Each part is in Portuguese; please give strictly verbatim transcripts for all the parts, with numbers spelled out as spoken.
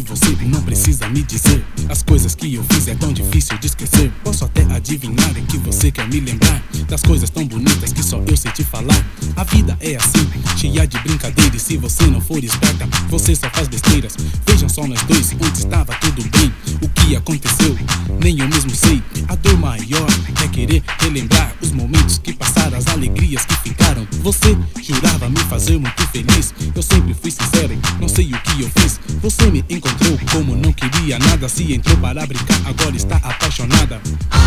você não precisa me dizer. As coisas que eu fiz é tão difícil de esquecer. Posso até adivinhar que você quer me lembrar das coisas tão bonitas que só eu sei te falar. A vida é assim, cheia de brincadeira, e se você não for esperta, você só faz besteiras. Vejam só nós dois, onde estava tudo bem. O que aconteceu, nem eu mesmo sei. A dor maior é querer relembrar os momentos que passaram, as alegrias que ficaram. Você jurava me fazer muito feliz, eu sempre fui sincero, não sei o que eu fiz. Você me encontrou como não queria nada, se entrou para brincar, agora está apaixonada.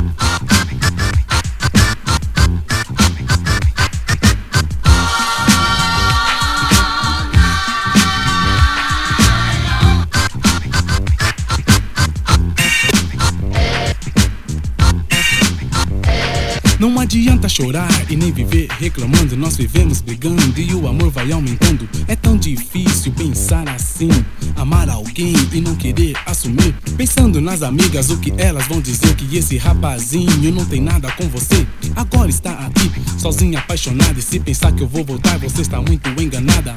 Não adianta chorar e nem viver reclamando. Nós vivemos brigando e o amor vai aumentando. É tão difícil pensar assim, amar alguém e não querer assumir. Pensando nas amigas, o que elas vão dizer, que esse rapazinho não tem nada com você. Agora está aqui, sozinha, apaixonada, e se pensar que eu vou voltar, você está muito enganada.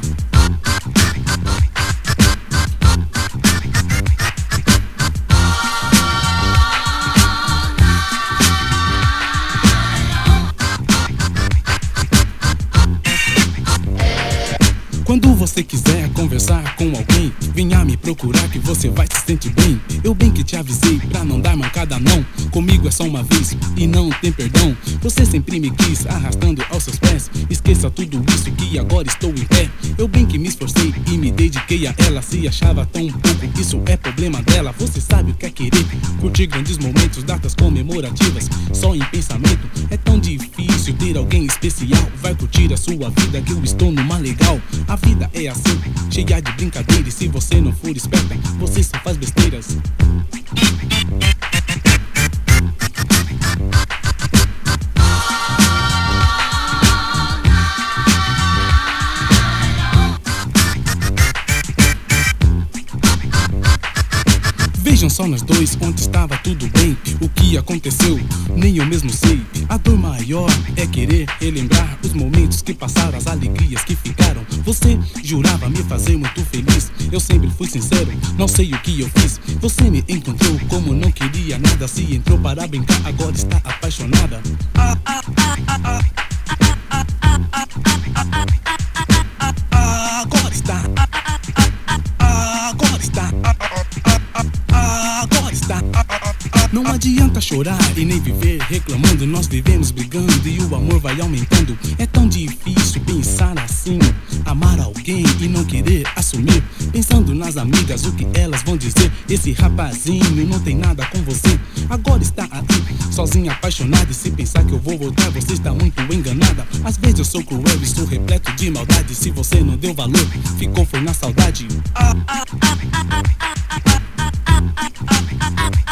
Quando você quiser conversar com alguém, venha me procurar que você vai se sentir bem. Eu bem que te avisei pra não dar mancada não. Comigo é só uma vez e não tem perdão. Você sempre me quis arrastando aos seus pés. Esqueça tudo isso que agora estou em pé. Eu bem que me esforcei e me dediquei a ela. Se achava tão pouco, isso é problema dela. Você sabe o que é querer, curtir grandes momentos, datas comemorativas, só em pensamento. É tão difícil ter alguém especial. Vai curtir a sua vida que eu estou numa legal. A vida é assim, cheia de brincadeira, e se você não for esperta, você só faz besteiras. Vejam só nós dois, onde estava tudo bem. O que aconteceu, nem eu mesmo sei. A dor maior é querer relembrar os momentos que passaram, as alegrias que ficaram. Você jurava me fazer muito feliz, eu sempre fui sincero, não sei o que eu fiz. Você me encontrou como não queria nada, se entrou para brincar, agora está apaixonada. Ah, ah, ah, ah, ah, ah, ah, ah, ah, ah, ah, agora está. Ah, ah, ah, ah, ah, agora está. Ah, ah, ah, ah, agora está. Não adianta chorar e nem viver reclamando. Nós vivemos brigando e o amor vai aumentando. É tão difícil pensar assim, amar alguém e não querer assumir. Pensando nas amigas, o que elas vão dizer. Esse rapazinho não tem nada com você. Agora está aqui, sozinha, apaixonada, e se pensar que eu vou voltar, você está muito enganada. Às vezes eu sou cruel e sou repleto de maldade. Se você não deu valor, ficou foi na saudade. Ah, ah, ah, ah, ah, ah, ah, ah, ah, ah, ah.